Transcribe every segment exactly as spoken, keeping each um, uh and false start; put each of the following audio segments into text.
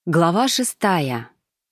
Глава шестая.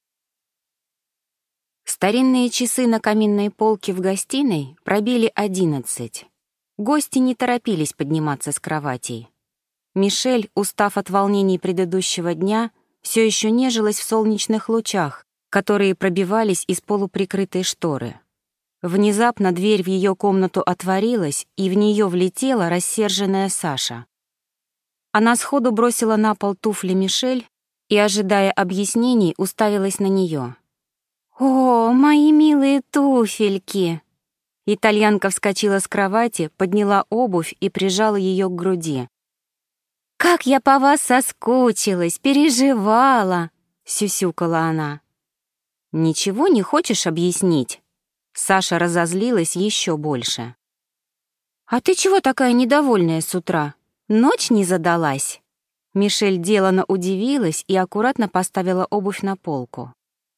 Старинные часы на каминной полке в гостиной пробили одиннадцать. Гости не торопились подниматься с кроватей. Мишель, устав от волнений предыдущего дня, все еще нежилась в солнечных лучах, которые пробивались из полуприкрытой шторы. Внезапно дверь в ее комнату отворилась, и в нее влетела рассерженная Саша. Она сходу бросила на пол туфли Мишель и, ожидая объяснений, уставилась на нее. «О, мои милые туфельки!» Итальянка вскочила с кровати, подняла обувь и прижала ее к груди. «Как я по вас соскучилась, переживала!» — сюсюкала она. «Ничего не хочешь объяснить?» Саша разозлилась еще больше. «А ты чего такая недовольная с утра? Ночь не задалась?» Мишель делано удивилась и аккуратно поставила обувь на полку.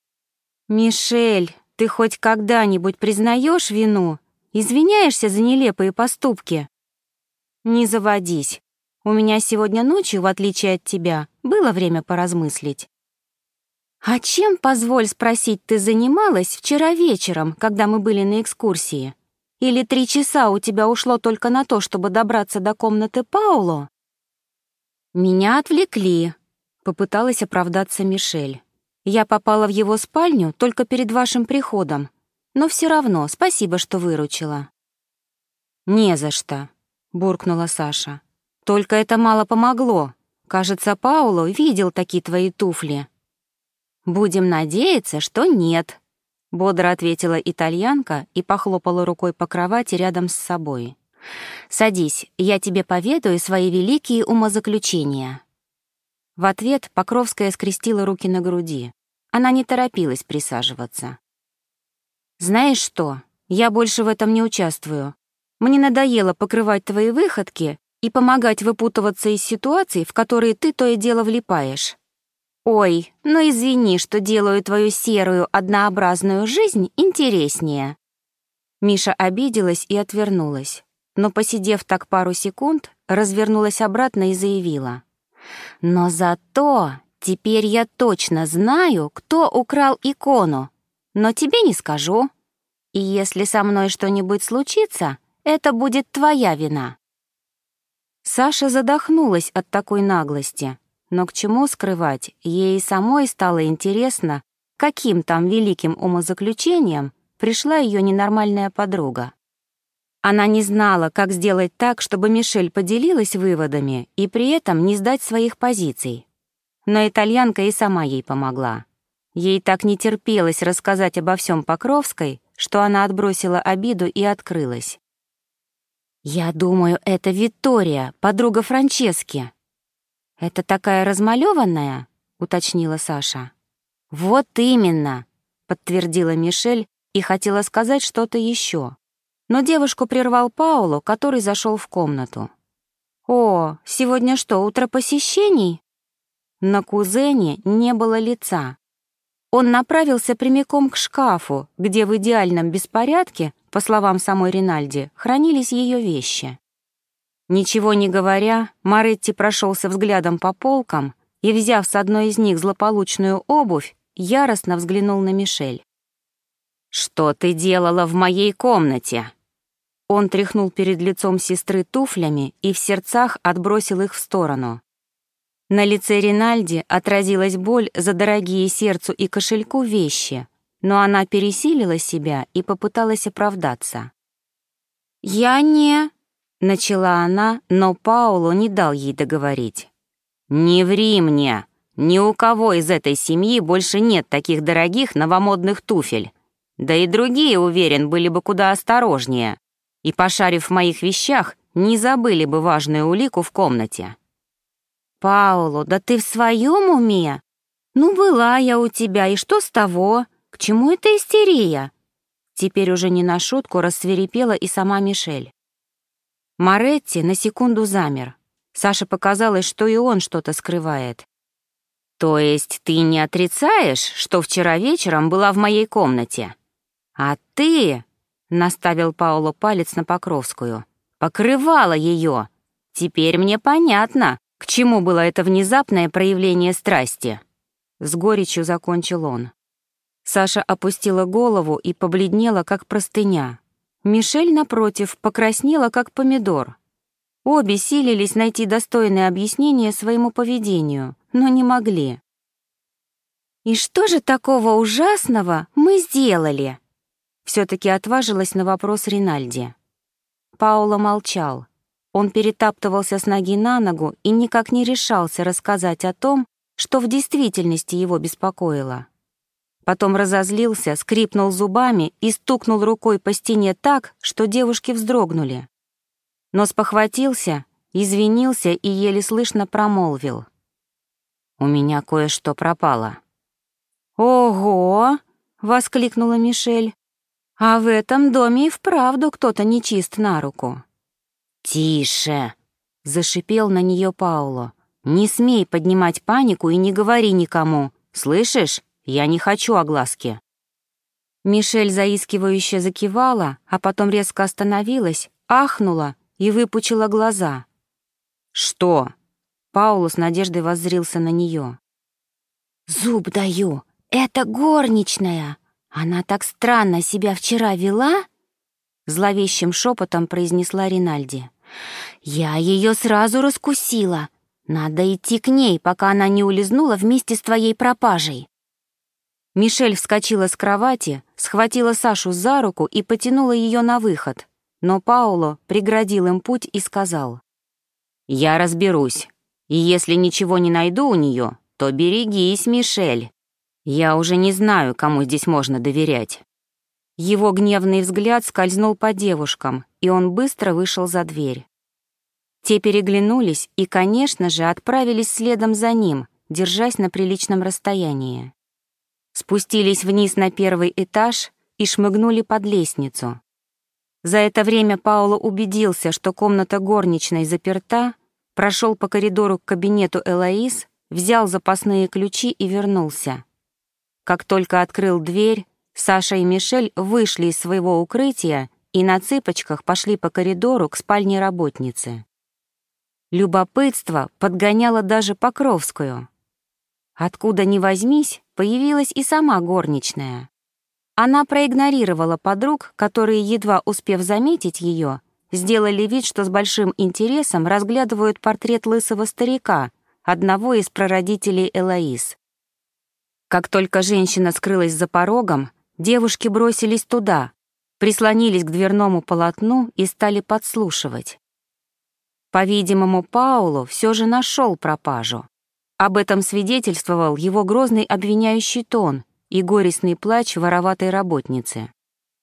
«Мишель, ты хоть когда-нибудь признаешь вину? Извиняешься за нелепые поступки?» «Не заводись. У меня сегодня ночью, в отличие от тебя, было время поразмыслить». «А чем, позволь спросить, ты занималась вчера вечером, когда мы были на экскурсии? Или три часа у тебя ушло только на то, чтобы добраться до комнаты Пауло?» «Меня отвлекли», — попыталась оправдаться Мишель. «Я попала в его спальню только перед вашим приходом, но все равно спасибо, что выручила». «Не за что», — буркнула Саша. «Только это мало помогло. Кажется, Пауло видел такие твои туфли». «Будем надеяться, что нет», — бодро ответила итальянка и похлопала рукой по кровати рядом с собой. «Садись, я тебе поведаю свои великие умозаключения». В ответ Покровская скрестила руки на груди. Она не торопилась присаживаться. «Знаешь что, я больше в этом не участвую. Мне надоело покрывать твои выходки и помогать выпутываться из ситуаций, в которые ты то и дело влипаешь. Ой, ну извини, что делаю твою серую, однообразную жизнь интереснее». Миша обиделась и отвернулась, но, посидев так пару секунд, развернулась обратно и заявила. «Но зато теперь я точно знаю, кто украл икону, но тебе не скажу. И если со мной что-нибудь случится, это будет твоя вина». Саша задохнулась от такой наглости, но к чему скрывать, ей самой стало интересно, каким там великим умозаключением пришла ее ненормальная подруга. Она не знала, как сделать так, чтобы Мишель поделилась выводами и при этом не сдать своих позиций. Но итальянка и сама ей помогла. Ей так не терпелось рассказать обо всем Покровской, что она отбросила обиду и открылась. «Я думаю, это Виттория, подруга Франчески». «Это такая размалёванная?» — уточнила Саша. «Вот именно», — подтвердила Мишель и хотела сказать что-то еще. Но девушку прервал Пауло, который зашел в комнату. «О, сегодня что, утро посещений?» На кузене не было лица. Он направился прямиком к шкафу, где в идеальном беспорядке, по словам самой Ринальди, хранились ее вещи. Ничего не говоря, Моретти прошелся взглядом по полкам и, взяв с одной из них злополучную обувь, яростно взглянул на Мишель. «Что ты делала в моей комнате?» Он тряхнул перед лицом сестры туфлями и в сердцах отбросил их в сторону. На лице Ринальди отразилась боль за дорогие сердцу и кошельку вещи, но она пересилила себя и попыталась оправдаться. «Я не...» — начала она, но Пауло не дал ей договорить. «Не ври мне! Ни у кого из этой семьи больше нет таких дорогих новомодных туфель. Да и другие, уверен, были бы куда осторожнее. И, пошарив в моих вещах, не забыли бы важную улику в комнате». «Пауло, да ты в своем уме? Ну, была я у тебя, и что с того? К чему эта истерия?» Теперь уже не на шутку рассвирепела и сама Мишель. Моретти на секунду замер. Саше показалось, что и он что-то скрывает. «То есть ты не отрицаешь, что вчера вечером была в моей комнате? А ты...» — наставил Пауло палец на Покровскую. «Покрывала ее. Теперь мне понятно, к чему было это внезапное проявление страсти». с горечью закончил он. Саша опустила голову и побледнела, как простыня. Мишель, напротив, покраснела, как помидор. Обе силились найти достойное объяснение своему поведению, но не могли. «И что же такого ужасного мы сделали?» Все-таки отважилась на вопрос Ринальди. Паоло молчал. Он перетаптывался с ноги на ногу и никак не решался рассказать о том, что в действительности его беспокоило. Потом разозлился, скрипнул зубами и стукнул рукой по стене так, что девушки вздрогнули. Но спохватился, извинился и еле слышно промолвил: «У меня кое-что пропало». «Ого!» — воскликнула Мишель. «А в этом доме и вправду кто-то нечист на руку». «Тише!» — зашипел на нее Паоло. «Не смей поднимать панику и не говори никому. Слышишь? Я не хочу огласки». Мишель заискивающе закивала, а потом резко остановилась, ахнула и выпучила глаза. «Что?» — Паоло с надеждой воззрился на нее. «Зуб даю, это горничная. Она так странно себя вчера вела?» Зловещим шепотом произнесла Ринальди. «Я ее сразу раскусила. Надо идти к ней, пока она не улизнула вместе с твоей пропажей». Мишель вскочила с кровати, схватила Сашу за руку и потянула ее на выход, но Паоло преградил им путь и сказал: «Я разберусь, и если ничего не найду у нее, то берегись, Мишель. Я уже не знаю, кому здесь можно доверять». Его гневный взгляд скользнул по девушкам, и он быстро вышел за дверь. Те переглянулись и, конечно же, отправились следом за ним, держась на приличном расстоянии. Спустились вниз на первый этаж и шмыгнули под лестницу. За это время Паоло убедился, что комната горничной заперта, прошел по коридору к кабинету Элоиз, взял запасные ключи и вернулся. Как только открыл дверь, Саша и Мишель вышли из своего укрытия и на цыпочках пошли по коридору к спальне работницы. Любопытство подгоняло даже Покровскую. Откуда ни возьмись, появилась и сама горничная. Она проигнорировала подруг, которые, едва успев заметить ее, сделали вид, что с большим интересом разглядывают портрет лысого старика, одного из прародителей Элоиз. Как только женщина скрылась за порогом, девушки бросились туда, прислонились к дверному полотну и стали подслушивать. По-видимому, Паоло все же нашел пропажу. Об этом свидетельствовал его грозный обвиняющий тон и горестный плач вороватой работницы.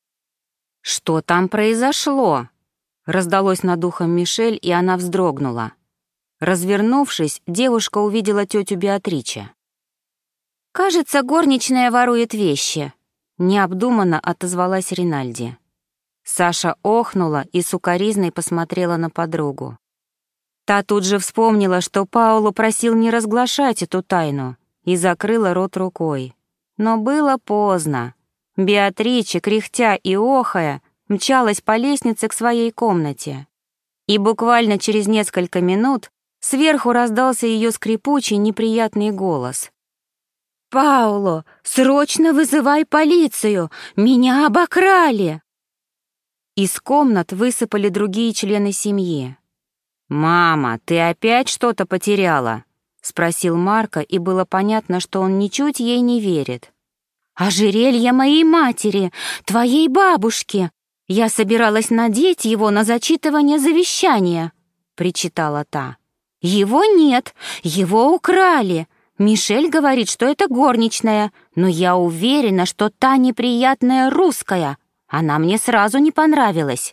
«Что там произошло?» — раздалось над ухом Мишель, и она вздрогнула. Развернувшись, девушка увидела тетю Беатриче. «Кажется, горничная ворует вещи», — необдуманно отозвалась Ринальди. Саша охнула и с укоризной посмотрела на подругу. Та тут же вспомнила, что Паоло просил не разглашать эту тайну, и закрыла рот рукой. Но было поздно. Беатриче, кряхтя и охая, мчалась по лестнице к своей комнате. И буквально через несколько минут сверху раздался ее скрипучий, неприятный голос. «Паоло, срочно вызывай полицию! Меня обокрали!» Из комнат высыпали другие члены семьи. «Мама, ты опять что-то потеряла?» — спросил Марко, и было понятно, что он ничуть ей не верит. «Ожерелье моей матери, твоей бабушки! Я собиралась надеть его на зачитывание завещания», — причитала та. «Его нет, его украли. Мишель говорит, что это горничная, но я уверена, что та неприятная русская. Она мне сразу не понравилась».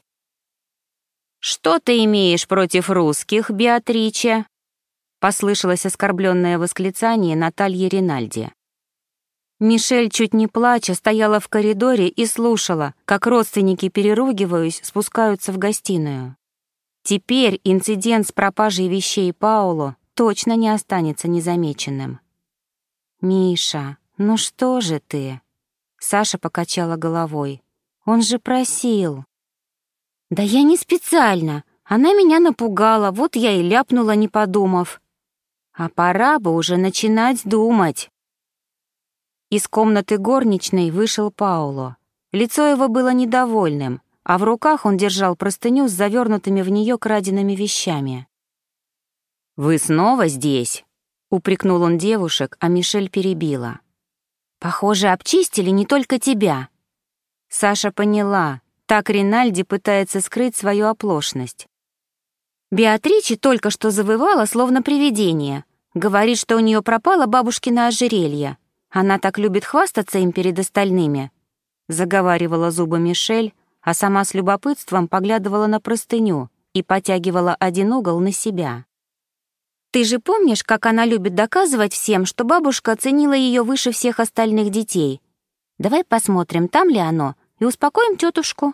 «Что ты имеешь против русских, Беатриче?» — послышалось оскорбленное восклицание Натальи Ринальди. Мишель, чуть не плача, стояла в коридоре и слушала, как родственники, переругиваясь, спускаются в гостиную. Теперь инцидент с пропажей вещей Паоло точно не останется незамеченным. «Миша, ну что же ты?» Саша покачала головой. «Он же просил». «Да я не специально. Она меня напугала, вот я и ляпнула, не подумав». «А пора бы уже начинать думать». Из комнаты горничной вышел Пауло. Лицо его было недовольным, а в руках он держал простыню с завернутыми в нее краденными вещами. «Вы снова здесь?» — упрекнул он девушек, а Мишель перебила. «Похоже, обчистили не только тебя». Саша поняла, так Ринальди пытается скрыть свою оплошность. Беатриче только что завывала, словно привидение. Говорит, что у нее пропало бабушкино ожерелье. Она так любит хвастаться им перед остальными. Заговаривала зубы Мишель, а сама с любопытством поглядывала на простыню и потягивала один угол на себя. «Ты же помнишь, как она любит доказывать всем, что бабушка оценила ее выше всех остальных детей? Давай посмотрим, там ли оно, и успокоим тетушку».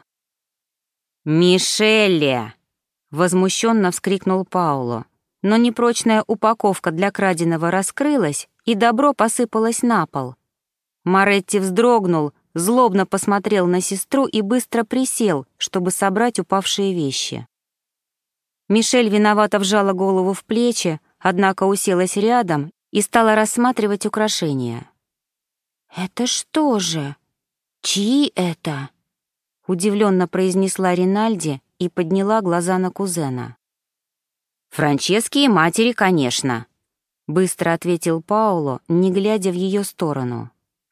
«Мишелле!» — возмущенно вскрикнул Пауло, но непрочная упаковка для краденого раскрылась, и добро посыпалось на пол. Моретти вздрогнул, злобно посмотрел на сестру и быстро присел, чтобы собрать упавшие вещи. Мишель виновато вжала голову в плечи, однако уселась рядом и стала рассматривать украшения. «Это что же? Чьи это?» — удивленно произнесла Ринальди и подняла глаза на кузена. «Франчески и матери, конечно», — быстро ответил Пауло, не глядя в ее сторону.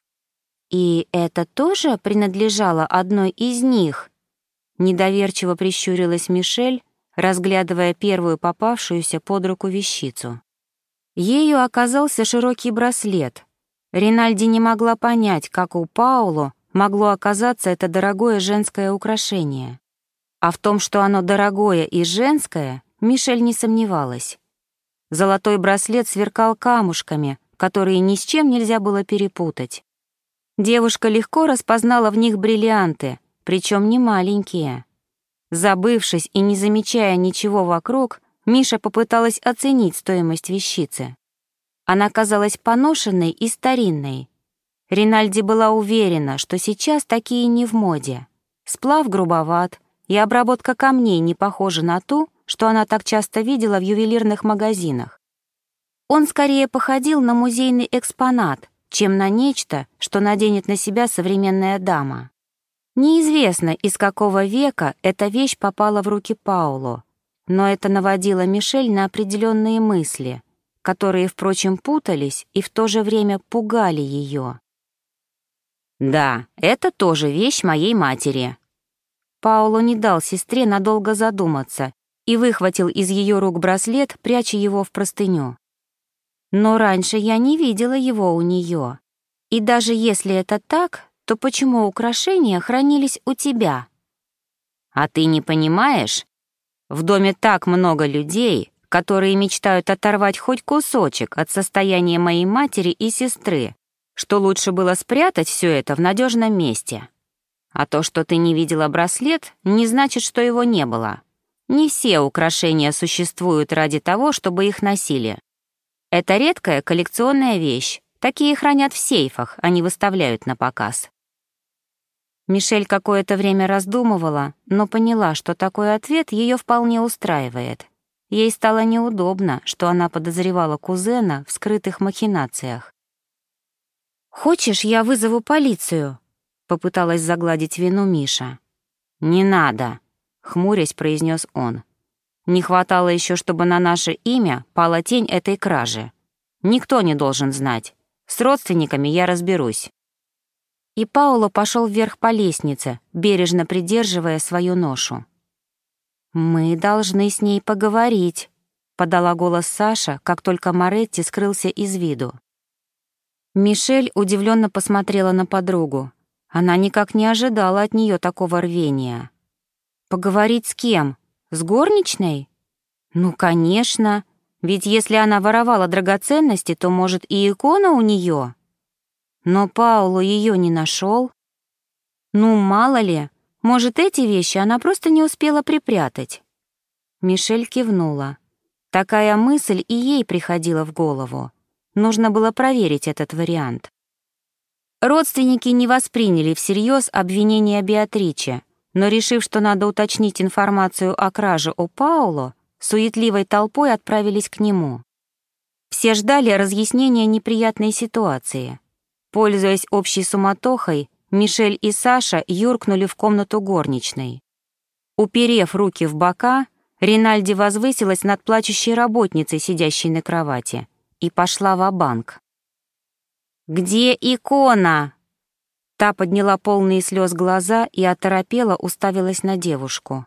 «И это тоже принадлежало одной из них?» Недоверчиво прищурилась Мишель, разглядывая первую попавшуюся под руку вещицу. Ею оказался широкий браслет. Ринальди не могла понять, как у Пауло могло оказаться это дорогое женское украшение. А в том, что оно дорогое и женское, Мишель не сомневалась. Золотой браслет сверкал камушками, которые ни с чем нельзя было перепутать. Девушка легко распознала в них бриллианты, причем не маленькие. Забывшись и не замечая ничего вокруг, Миша попыталась оценить стоимость вещицы. Она казалась поношенной и старинной. Ринальди была уверена, что сейчас такие не в моде. Сплав грубоват, и обработка камней не похожа на ту, что она так часто видела в ювелирных магазинах. Он скорее походил на музейный экспонат, чем на нечто, что наденет на себя современная дама. Неизвестно, из какого века эта вещь попала в руки Пауло, но это наводило Мишель на определенные мысли, которые, впрочем, путались и в то же время пугали ее. «Да, это тоже вещь моей матери». Пауло не дал сестре надолго задуматься и выхватил из ее рук браслет, пряча его в простыню. «Но раньше я не видела его у нее. И даже если это так, то почему украшения хранились у тебя?» «А ты не понимаешь? В доме так много людей, которые мечтают оторвать хоть кусочек от состояния моей матери и сестры, что лучше было спрятать все это в надежном месте. А то, что ты не видела браслет, не значит, что его не было. Не все украшения существуют ради того, чтобы их носили. Это редкая коллекционная вещь. Такие хранят в сейфах, а не выставляют на показ». Мишель какое-то время раздумывала, но поняла, что такой ответ ее вполне устраивает. Ей стало неудобно, что она подозревала кузена в скрытых махинациях. «Хочешь, я вызову полицию?» — попыталась загладить вину Миша. «Не надо», — хмурясь произнес он. «Не хватало еще, чтобы на наше имя пала тень этой кражи. Никто не должен знать. С родственниками я разберусь». И Пауло пошел вверх по лестнице, бережно придерживая свою ношу. «Мы должны с ней поговорить», — подала голос Саша, как только Моретти скрылся из виду. Мишель удивленно посмотрела на подругу. Она никак не ожидала от нее такого рвения. «Поговорить с кем? С горничной? Ну, конечно, ведь если она воровала драгоценности, то, может, и икона у нее. Но Пауло ее не нашел. Ну, мало ли, может, эти вещи она просто не успела припрятать». Мишель кивнула. Такая мысль и ей приходила в голову. Нужно было проверить этот вариант. Родственники не восприняли всерьез обвинения Беатриче, но, решив, что надо уточнить информацию о краже у Пауло, суетливой толпой отправились к нему. Все ждали разъяснения неприятной ситуации. Пользуясь общей суматохой, Мишель и Саша юркнули в комнату горничной. Уперев руки в бока, Ринальди возвысилась над плачущей работницей, сидящей на кровати, и пошла ва-банк. «Где икона?» Та подняла полные слез глаза и оторопела уставилась на девушку.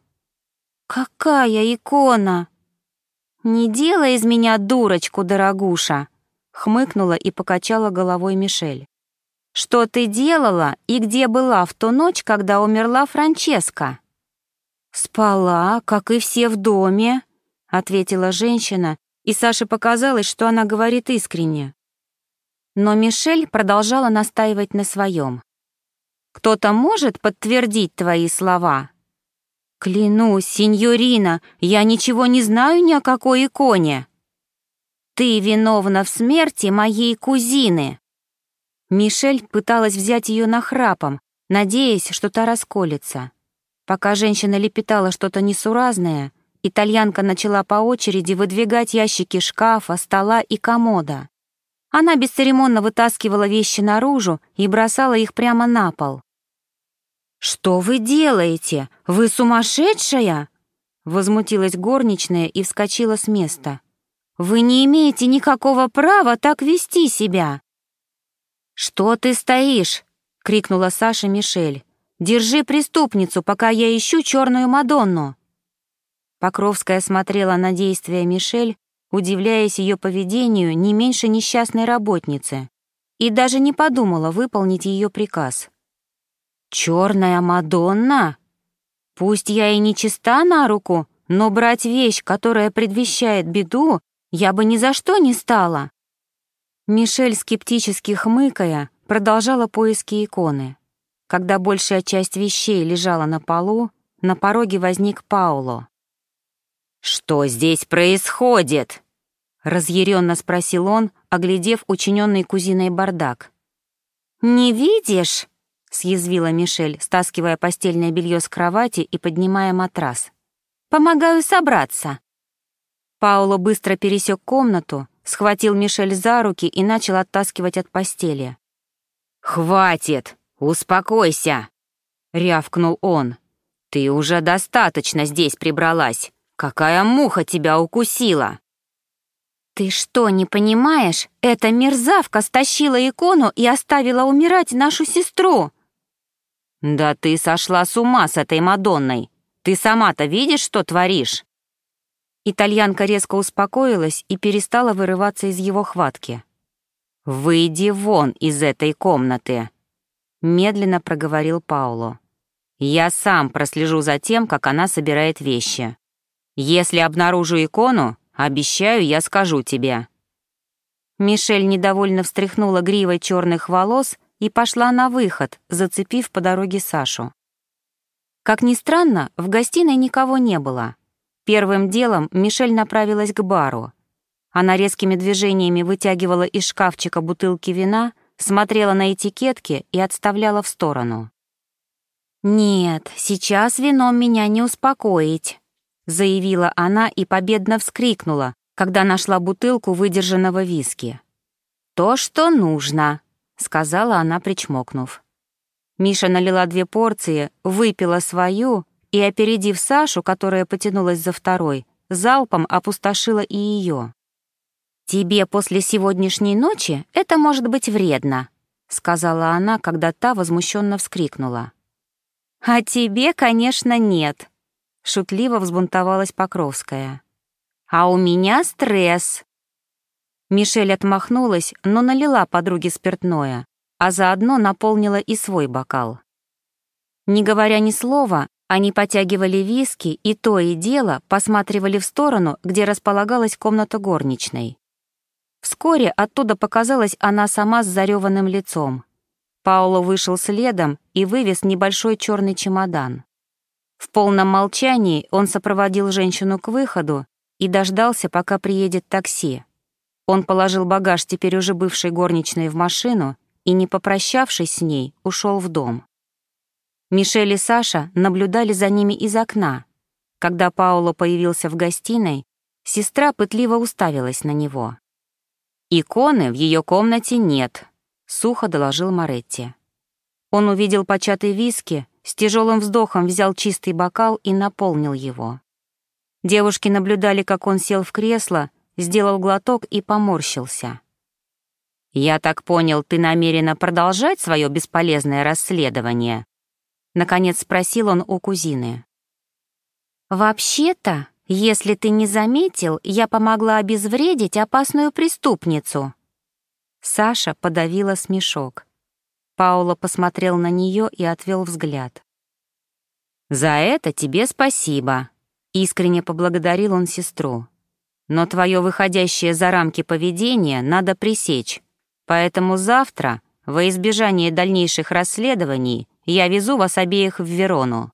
«Какая икона?» «Не делай из меня дурочку, дорогуша!» хмыкнула и покачала головой Мишель. «Что ты делала и где была в ту ночь, когда умерла Франческа?» «Спала, как и все в доме», — ответила женщина, и Саше показалось, что она говорит искренне. Но Мишель продолжала настаивать на своем. «Кто-то может подтвердить твои слова?» «Клянусь, сеньорина, я ничего не знаю ни о какой иконе». «Ты виновна в смерти моей кузины». Мишель пыталась взять ее нахрапом, надеясь, что та расколется. Пока женщина лепетала что-то несуразное, итальянка начала по очереди выдвигать ящики шкафа, стола и комода. Она бесцеремонно вытаскивала вещи наружу и бросала их прямо на пол. «Что вы делаете? Вы сумасшедшая?» Возмутилась горничная и вскочила с места. «Вы не имеете никакого права так вести себя!» «Что ты стоишь?» — крикнула Саша Мишель. «Держи преступницу, пока я ищу черную Мадонну!» Покровская смотрела на действия Мишель, удивляясь ее поведению не меньше несчастной работницы, и даже не подумала выполнить ее приказ. «Черная Мадонна? Пусть я и не чиста на руку, но брать вещь, которая предвещает беду, я бы ни за что не стала». Мишель, скептически хмыкая, продолжала поиски иконы. Когда большая часть вещей лежала на полу, на пороге возник Пауло. «Что здесь происходит?» — разъяренно спросил он, оглядев учиненный кузиной бардак. «Не видишь?» — съязвила Мишель, стаскивая постельное белье с кровати и поднимая матрас. «Помогаю собраться». Пауло быстро пересек комнату, схватил Мишель за руки и начал оттаскивать от постели. «Хватит! Успокойся!» — рявкнул он. «Ты уже достаточно здесь прибралась. Какая муха тебя укусила?» «Ты что, не понимаешь? Эта мерзавка стащила икону и оставила умирать нашу сестру!» «Да ты сошла с ума с этой Мадонной! Ты сама-то видишь, что творишь?» Итальянка резко успокоилась и перестала вырываться из его хватки. «Выйди вон из этой комнаты», — медленно проговорил Пауло. «Я сам прослежу за тем, как она собирает вещи. Если обнаружу икону, обещаю, я скажу тебе». Мишель недовольно встряхнула гривой черных волос и пошла на выход, зацепив по дороге Сашу. Как ни странно, в гостиной никого не было. Первым делом Мишель направилась к бару. Она резкими движениями вытягивала из шкафчика бутылки вина, смотрела на этикетки и отставляла в сторону. «Нет, сейчас вином меня не успокоить», — заявила она и победно вскрикнула, когда нашла бутылку выдержанного виски. «То, что нужно», — сказала она, причмокнув. Миша налила две порции, выпила свою и, опередив Сашу, которая потянулась за второй, залпом опустошила и ее. «Тебе после сегодняшней ночи это может быть вредно», — сказала она, когда та возмущенно вскрикнула. «А тебе, конечно, нет», — шутливо взбунтовалась Покровская. «А у меня стресс». Мишель отмахнулась, но налила подруге спиртное, а заодно наполнила и свой бокал. Не говоря ни слова, они потягивали виски и то и дело посматривали в сторону, где располагалась комната горничной. Вскоре оттуда показалась она сама с зареванным лицом. Пауло вышел следом и вывез небольшой черный чемодан. В полном молчании он сопроводил женщину к выходу и дождался, пока приедет такси. Он положил багаж теперь уже бывшей горничной в машину и, не попрощавшись с ней, ушел в дом. Мишель и Саша наблюдали за ними из окна. Когда Пауло появился в гостиной, сестра пытливо уставилась на него. «Иконы в ее комнате нет», — сухо доложил Моретти. Он увидел початый виски, с тяжелым вздохом взял чистый бокал и наполнил его. Девушки наблюдали, как он сел в кресло, сделал глоток и поморщился. «Я так понял, ты намерена продолжать свое бесполезное расследование?» Наконец спросил он у кузины. «Вообще-то, если ты не заметил, я помогла обезвредить опасную преступницу». Саша подавила смешок. Паоло посмотрел на нее и отвел взгляд. «За это тебе спасибо», — искренне поблагодарил он сестру. «Но твое выходящее за рамки поведение надо пресечь, поэтому завтра, во избежание дальнейших расследований, я везу вас обеих в Верону».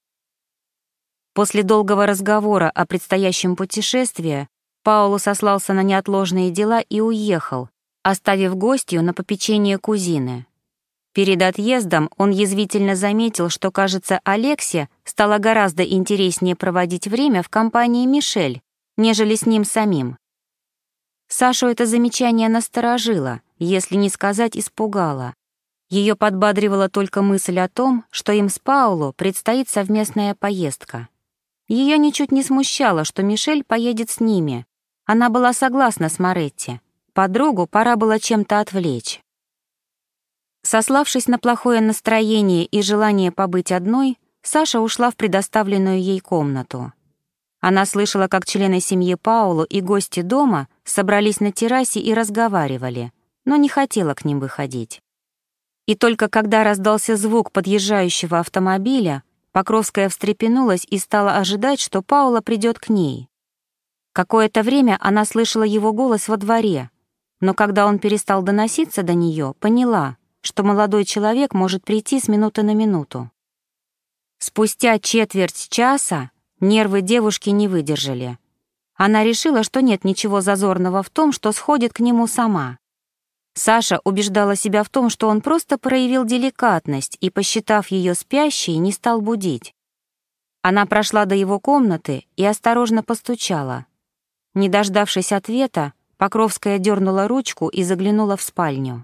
После долгого разговора о предстоящем путешествии Паоло сослался на неотложные дела и уехал, оставив гостью на попечение кузины. Перед отъездом он язвительно заметил, что, кажется, Алексе стало гораздо интереснее проводить время в компании Мишель, нежели с ним самим. Сашу это замечание насторожило, если не сказать испугало. Ее подбадривала только мысль о том, что им с Паоло предстоит совместная поездка. Ее ничуть не смущало, что Мишель поедет с ними. Она была согласна с Моретти. Подругу пора было чем-то отвлечь. Сославшись на плохое настроение и желание побыть одной, Саша ушла в предоставленную ей комнату. Она слышала, как члены семьи Паоло и гости дома собрались на террасе и разговаривали, но не хотела к ним выходить. И только когда раздался звук подъезжающего автомобиля, Покровская встрепенулась и стала ожидать, что Паоло придет к ней. Какое-то время она слышала его голос во дворе, но когда он перестал доноситься до нее, поняла, что молодой человек может прийти с минуты на минуту. Спустя четверть часа нервы девушки не выдержали. Она решила, что нет ничего зазорного в том, что сходит к нему сама. Саша убеждала себя в том, что он просто проявил деликатность и, посчитав ее спящей, не стал будить. Она прошла до его комнаты и осторожно постучала. Не дождавшись ответа, Покровская дернула ручку и заглянула в спальню.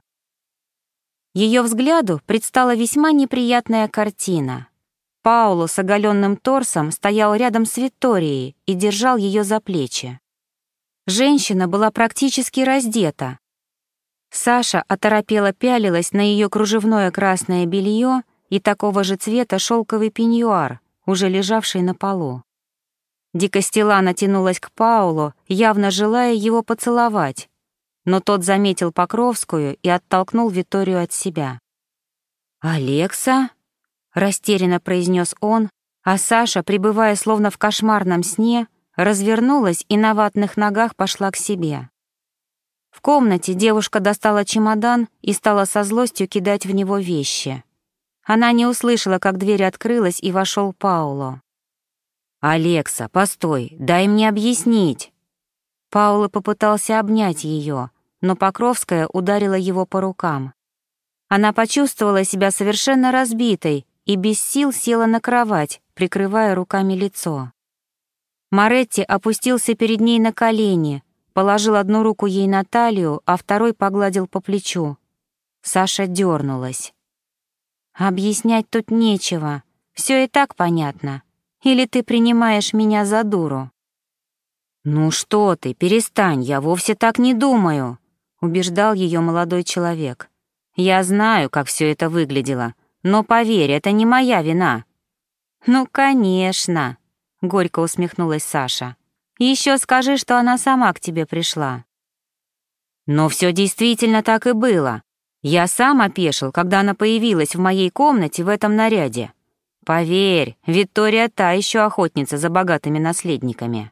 Ее взгляду предстала весьма неприятная картина. Паоло с оголенным торсом стоял рядом с Викторией и держал ее за плечи. Женщина была практически раздета. Саша оторопело пялилась на ее кружевное красное белье и такого же цвета шелковый пеньюар, уже лежавший на полу. Дикостела натянулась к Паоло, явно желая его поцеловать, но тот заметил Покровскую и оттолкнул Викторию от себя. «Алекса?» — растерянно произнес он, а Саша, пребывая словно в кошмарном сне, развернулась и на ватных ногах пошла к себе. В комнате девушка достала чемодан и стала со злостью кидать в него вещи. Она не услышала, как дверь открылась, и вошел Паоло. «Алекса, постой, дай мне объяснить!» Паоло попытался обнять ее, но Покровская ударила его по рукам. Она почувствовала себя совершенно разбитой и без сил села на кровать, прикрывая руками лицо. Моретти опустился перед ней на колени, положил одну руку ей на талию, а второй погладил по плечу. Саша дернулась. «Объяснять тут нечего, все и так понятно. Или ты принимаешь меня за дуру?» «Ну что ты, перестань, я вовсе так не думаю», — убеждал ее молодой человек. «Я знаю, как все это выглядело, но поверь, это не моя вина». «Ну, конечно», — горько усмехнулась Саша. «Еще скажи, что она сама к тебе пришла». «Но все действительно так и было. Я сам опешил, когда она появилась в моей комнате в этом наряде. Поверь, Виктория та еще охотница за богатыми наследниками».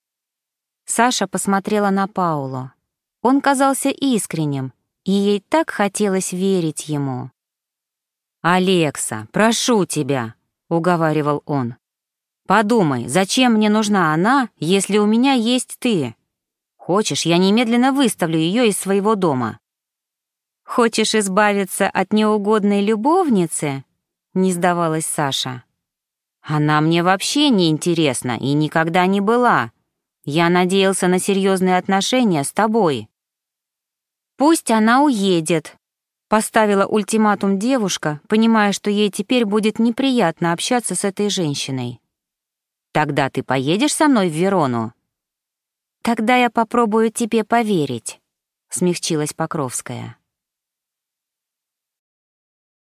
Саша посмотрела на Паоло. Он казался искренним, и ей так хотелось верить ему. «Алекса, прошу тебя», — уговаривал он. «Подумай, зачем мне нужна она, если у меня есть ты? Хочешь, я немедленно выставлю ее из своего дома?» «Хочешь избавиться от неугодной любовницы?» — не сдавалась Саша. «Она мне вообще не интересна и никогда не была. Я надеялся на серьезные отношения с тобой». «Пусть она уедет». Поставила ультиматум девушка, понимая, что ей теперь будет неприятно общаться с этой женщиной. «Тогда ты поедешь со мной в Верону?» «Тогда я попробую тебе поверить», — смягчилась Покровская.